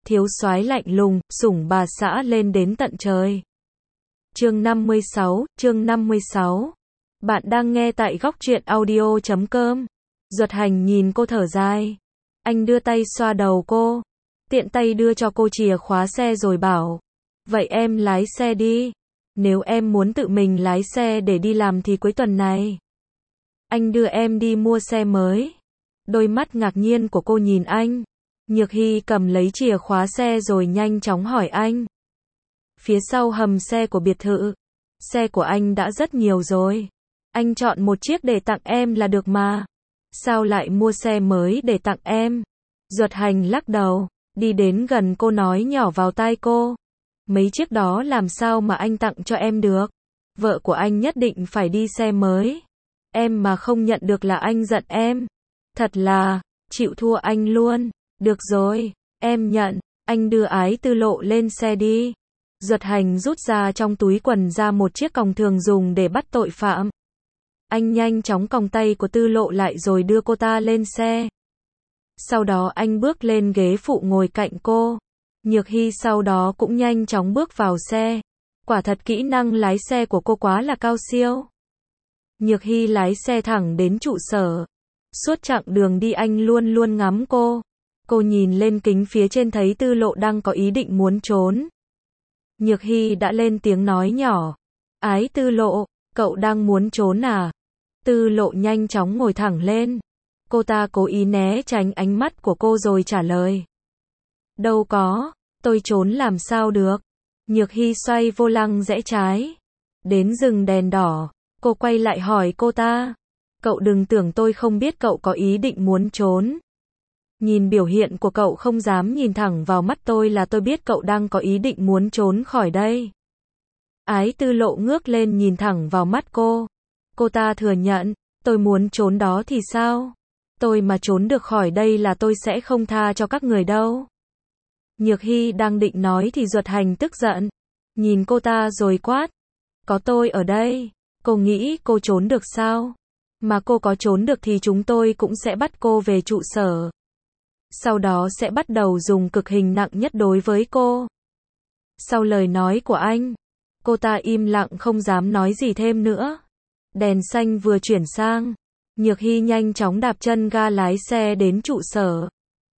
thiếu soái lạnh lùng, sủng bà xã lên đến tận trời. Chương 56. Bạn đang nghe tại góc truyện audio.com. Duật Hành nhìn cô thở dài. Anh đưa tay xoa đầu cô, tiện tay đưa cho cô chìa khóa xe rồi bảo, vậy em lái xe đi. Nếu em muốn tự mình lái xe để đi làm thì cuối tuần này anh đưa em đi mua xe mới. Đôi mắt ngạc nhiên của cô nhìn anh. Nhược Hy cầm lấy chìa khóa xe rồi nhanh chóng hỏi anh. Phía sau hầm xe của biệt thự, xe của anh đã rất nhiều rồi. Anh chọn một chiếc để tặng em là được mà. Sao lại mua xe mới để tặng em? Duật Hành lắc đầu, đi đến gần cô nói nhỏ vào tai cô. Mấy chiếc đó làm sao mà anh tặng cho em được? Vợ của anh nhất định phải đi xe mới. Em mà không nhận được là anh giận em. Thật là, chịu thua anh luôn. Được rồi, em nhận. Anh đưa Ái Tư Lộ lên xe đi. Duật Hành rút ra trong túi quần ra một chiếc còng thường dùng để bắt tội phạm. Anh nhanh chóng còng tay của Tư Lộ lại rồi đưa cô ta lên xe. Sau đó anh bước lên ghế phụ ngồi cạnh cô. Nhược Hy sau đó cũng nhanh chóng bước vào xe. Quả thật kỹ năng lái xe của cô quá là cao siêu. Nhược Hy lái xe thẳng đến trụ sở. Suốt chặng đường đi anh luôn luôn ngắm cô. Cô nhìn lên kính phía trên thấy Tư Lộ đang có ý định muốn trốn. Nhược Hy đã lên tiếng nói nhỏ. Ái Tư Lộ, cậu đang muốn trốn à? Tư Lộ nhanh chóng ngồi thẳng lên. Cô ta cố ý né tránh ánh mắt của cô rồi trả lời. Đâu có, tôi trốn làm sao được. Nhược Hy xoay vô lăng rẽ trái. Đến dừng đèn đỏ, cô quay lại hỏi cô ta. Cậu đừng tưởng tôi không biết cậu có ý định muốn trốn. Nhìn biểu hiện của cậu không dám nhìn thẳng vào mắt tôi là tôi biết cậu đang có ý định muốn trốn khỏi đây. Ái Tư Lộ ngước lên nhìn thẳng vào mắt cô. Cô ta thừa nhận, tôi muốn trốn đó thì sao? Tôi mà trốn được khỏi đây là tôi sẽ không tha cho các người đâu. Nhược Hy đang định nói thì Duật Hành tức giận. Nhìn cô ta rồi quát. Có tôi ở đây, cô nghĩ cô trốn được sao? Mà cô có trốn được thì chúng tôi cũng sẽ bắt cô về trụ sở. Sau đó sẽ bắt đầu dùng cực hình nặng nhất đối với cô. Sau lời nói của anh, cô ta im lặng không dám nói gì thêm nữa. Đèn xanh vừa chuyển sang, Nhược Hy nhanh chóng đạp chân ga lái xe đến trụ sở.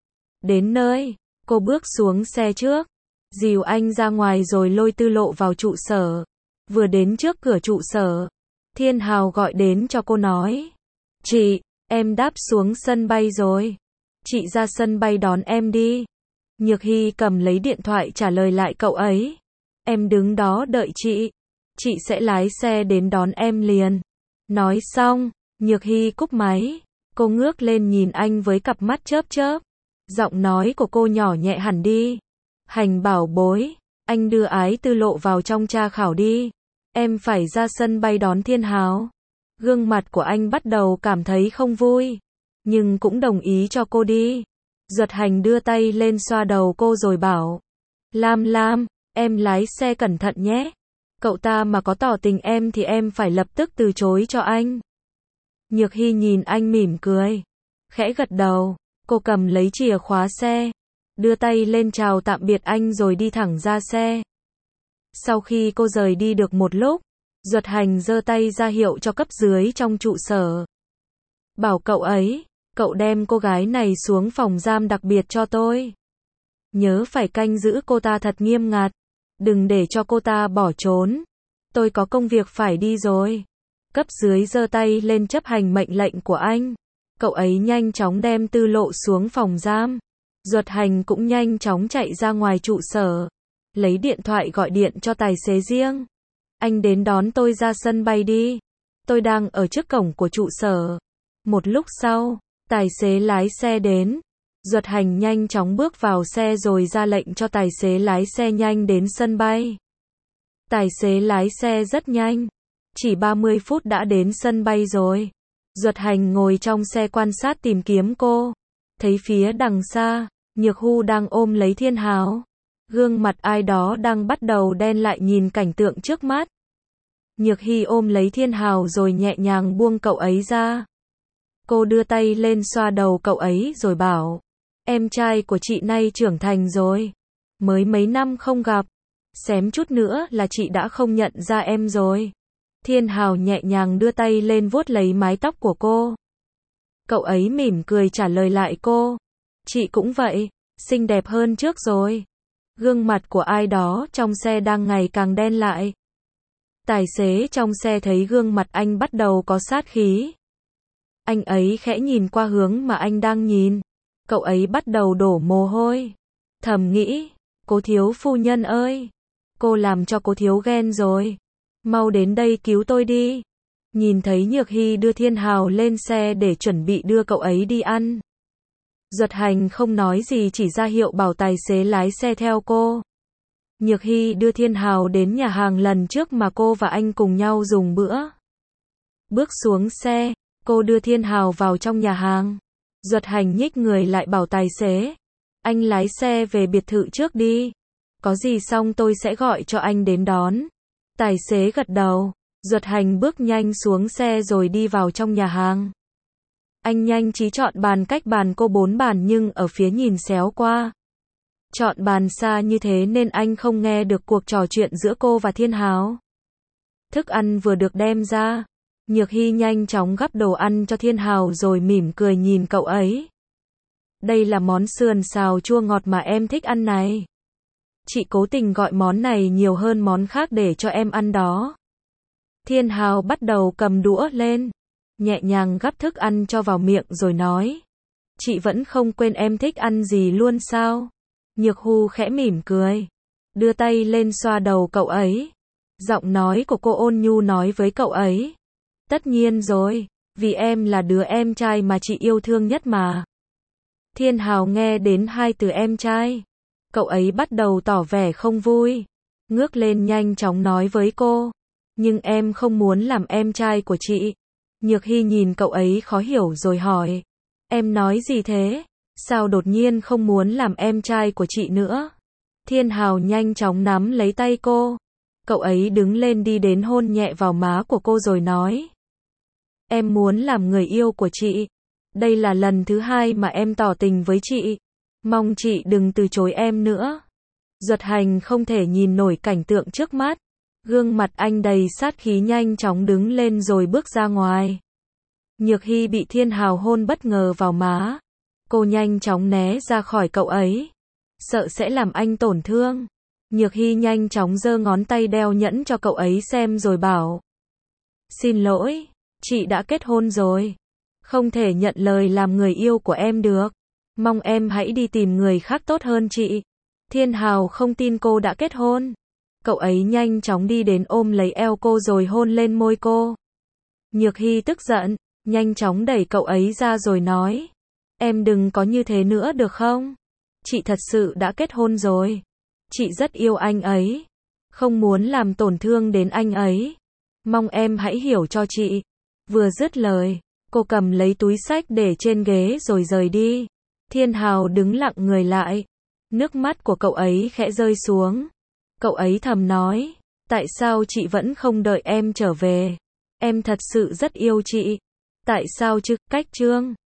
Đến nơi, cô bước xuống xe trước, dìu anh ra ngoài rồi lôi Tư Lộ vào trụ sở. Vừa đến trước cửa trụ sở, Thiên Hào gọi đến cho cô nói. Chị, em đáp xuống sân bay rồi. Chị ra sân bay đón em đi. Nhược Hy cầm lấy điện thoại trả lời lại cậu ấy. Em đứng đó đợi chị. Chị sẽ lái xe đến đón em liền. Nói xong, Nhược Hy cúp máy. Cô ngước lên nhìn anh với cặp mắt chớp chớp. Giọng nói của cô nhỏ nhẹ hẳn đi. Hành bảo bối, anh đưa Ái Tư Lộ vào trong tra khảo đi. Em phải ra sân bay đón Thiên Hào. Gương mặt của anh bắt đầu cảm thấy không vui, nhưng cũng đồng ý cho cô đi. Duật Hành đưa tay lên xoa đầu cô rồi bảo. Lam Lam, em lái xe cẩn thận nhé. Cậu ta mà có tỏ tình em thì em phải lập tức từ chối cho anh. Nhược Hy nhìn anh mỉm cười, khẽ gật đầu. Cô cầm lấy chìa khóa xe, đưa tay lên chào tạm biệt anh rồi đi thẳng ra xe. Sau khi cô rời đi được một lúc, Duật Hành giơ tay ra hiệu cho cấp dưới trong trụ sở. Bảo cậu ấy, cậu đem cô gái này xuống phòng giam đặc biệt cho tôi. Nhớ phải canh giữ cô ta thật nghiêm ngặt. Đừng để cho cô ta bỏ trốn. Tôi có công việc phải đi rồi. Cấp dưới giơ tay lên chấp hành mệnh lệnh của anh. Cậu ấy nhanh chóng đem Tư Lộ xuống phòng giam. Duật Hành cũng nhanh chóng chạy ra ngoài trụ sở. Lấy điện thoại gọi điện cho tài xế riêng. Anh đến đón tôi ra sân bay đi. Tôi đang ở trước cổng của trụ sở. Một lúc sau, tài xế lái xe đến. Duật Hành nhanh chóng bước vào xe rồi ra lệnh cho tài xế lái xe nhanh đến sân bay. Tài xế lái xe rất nhanh. Chỉ 30 phút đã đến sân bay rồi. Duật Hành ngồi trong xe quan sát tìm kiếm cô. Thấy phía đằng xa, Nhược Hu đang ôm lấy Thiên Hào. Gương mặt ai đó đang bắt đầu đen lại nhìn cảnh tượng trước mắt. Nhược Hy ôm lấy Thiên Hào rồi nhẹ nhàng buông cậu ấy ra. Cô đưa tay lên xoa đầu cậu ấy rồi bảo. Em trai của chị nay trưởng thành rồi. Mới mấy năm không gặp, xém chút nữa là chị đã không nhận ra em rồi. Thiên Hào nhẹ nhàng đưa tay lên vuốt lấy mái tóc của cô. Cậu ấy mỉm cười trả lời lại cô. Chị cũng vậy, xinh đẹp hơn trước rồi. Gương mặt của ai đó trong xe đang ngày càng đen lại. Tài xế trong xe thấy gương mặt anh bắt đầu có sát khí. Anh ấy khẽ nhìn qua hướng mà anh đang nhìn. Cậu ấy bắt đầu đổ mồ hôi. Thầm nghĩ, cố thiếu phu nhân ơi, cô làm cho cố thiếu ghen rồi. Mau đến đây cứu tôi đi. Nhìn thấy Nhược Hy đưa Thiên Hào lên xe để chuẩn bị đưa cậu ấy đi ăn. Duật Hành không nói gì, chỉ ra hiệu bảo tài xế lái xe theo cô. Nhược Hy đưa Thiên Hào đến nhà hàng lần trước mà cô và anh cùng nhau dùng bữa. Bước xuống xe, cô đưa Thiên Hào vào trong nhà hàng. Duật Hành nhích người lại bảo tài xế. Anh lái xe về biệt thự trước đi. Có gì xong tôi sẽ gọi cho anh đến đón. Tài xế gật đầu. Duật Hành bước nhanh xuống xe rồi đi vào trong nhà hàng. Anh nhanh trí chọn bàn cách bàn cô 4 bàn nhưng ở phía nhìn xéo qua. Chọn bàn xa như thế nên anh không nghe được cuộc trò chuyện giữa cô và Thiên Hào. Thức ăn vừa được đem ra. Nhược Hy nhanh chóng gắp đồ ăn cho Thiên Hào rồi mỉm cười nhìn cậu ấy. Đây là món sườn xào chua ngọt mà em thích ăn này. Chị cố tình gọi món này nhiều hơn món khác để cho em ăn đó. Thiên Hào bắt đầu cầm đũa lên, nhẹ nhàng gắp thức ăn cho vào miệng rồi nói. Chị vẫn không quên em thích ăn gì luôn sao? Nhược Hu khẽ mỉm cười, đưa tay lên xoa đầu cậu ấy. Giọng nói của cô ôn nhu nói với cậu ấy. Tất nhiên rồi, vì em là đứa em trai mà chị yêu thương nhất mà. Thiên Hào nghe đến hai từ em trai. Cậu ấy bắt đầu tỏ vẻ không vui. Ngước lên nhanh chóng nói với cô. Nhưng em không muốn làm em trai của chị. Nhược Hy nhìn cậu ấy khó hiểu rồi hỏi. Em nói gì thế? Sao đột nhiên không muốn làm em trai của chị nữa? Thiên Hào nhanh chóng nắm lấy tay cô. Cậu ấy đứng lên đi đến hôn nhẹ vào má của cô rồi nói. Em muốn làm người yêu của chị. Đây là lần thứ 2 mà em tỏ tình với chị. Mong chị đừng từ chối em nữa. Duật Hành không thể nhìn nổi cảnh tượng trước mắt. Gương mặt anh đầy sát khí, nhanh chóng đứng lên rồi bước ra ngoài. Nhược Hy bị Thiên Hào hôn bất ngờ vào má. Cô nhanh chóng né ra khỏi cậu ấy. Sợ sẽ làm anh tổn thương. Nhược Hy nhanh chóng giơ ngón tay đeo nhẫn cho cậu ấy xem rồi bảo. Xin lỗi, chị đã kết hôn rồi. Không thể nhận lời làm người yêu của em được. Mong em hãy đi tìm người khác tốt hơn chị. Thiên Hào không tin cô đã kết hôn. Cậu ấy nhanh chóng đi đến ôm lấy eo cô rồi hôn lên môi cô. Nhược Hy tức giận, nhanh chóng đẩy cậu ấy ra rồi nói. Em đừng có như thế nữa được không? Chị thật sự đã kết hôn rồi. Chị rất yêu anh ấy. Không muốn làm tổn thương đến anh ấy. Mong em hãy hiểu cho chị. Vừa dứt lời, cô cầm lấy túi xách để trên ghế rồi rời đi. Thiên Hào đứng lặng người lại. Nước mắt của cậu ấy khẽ rơi xuống. Cậu ấy thầm nói. Tại sao chị vẫn không đợi em trở về? Em thật sự rất yêu chị. Tại sao chứ? Cách chương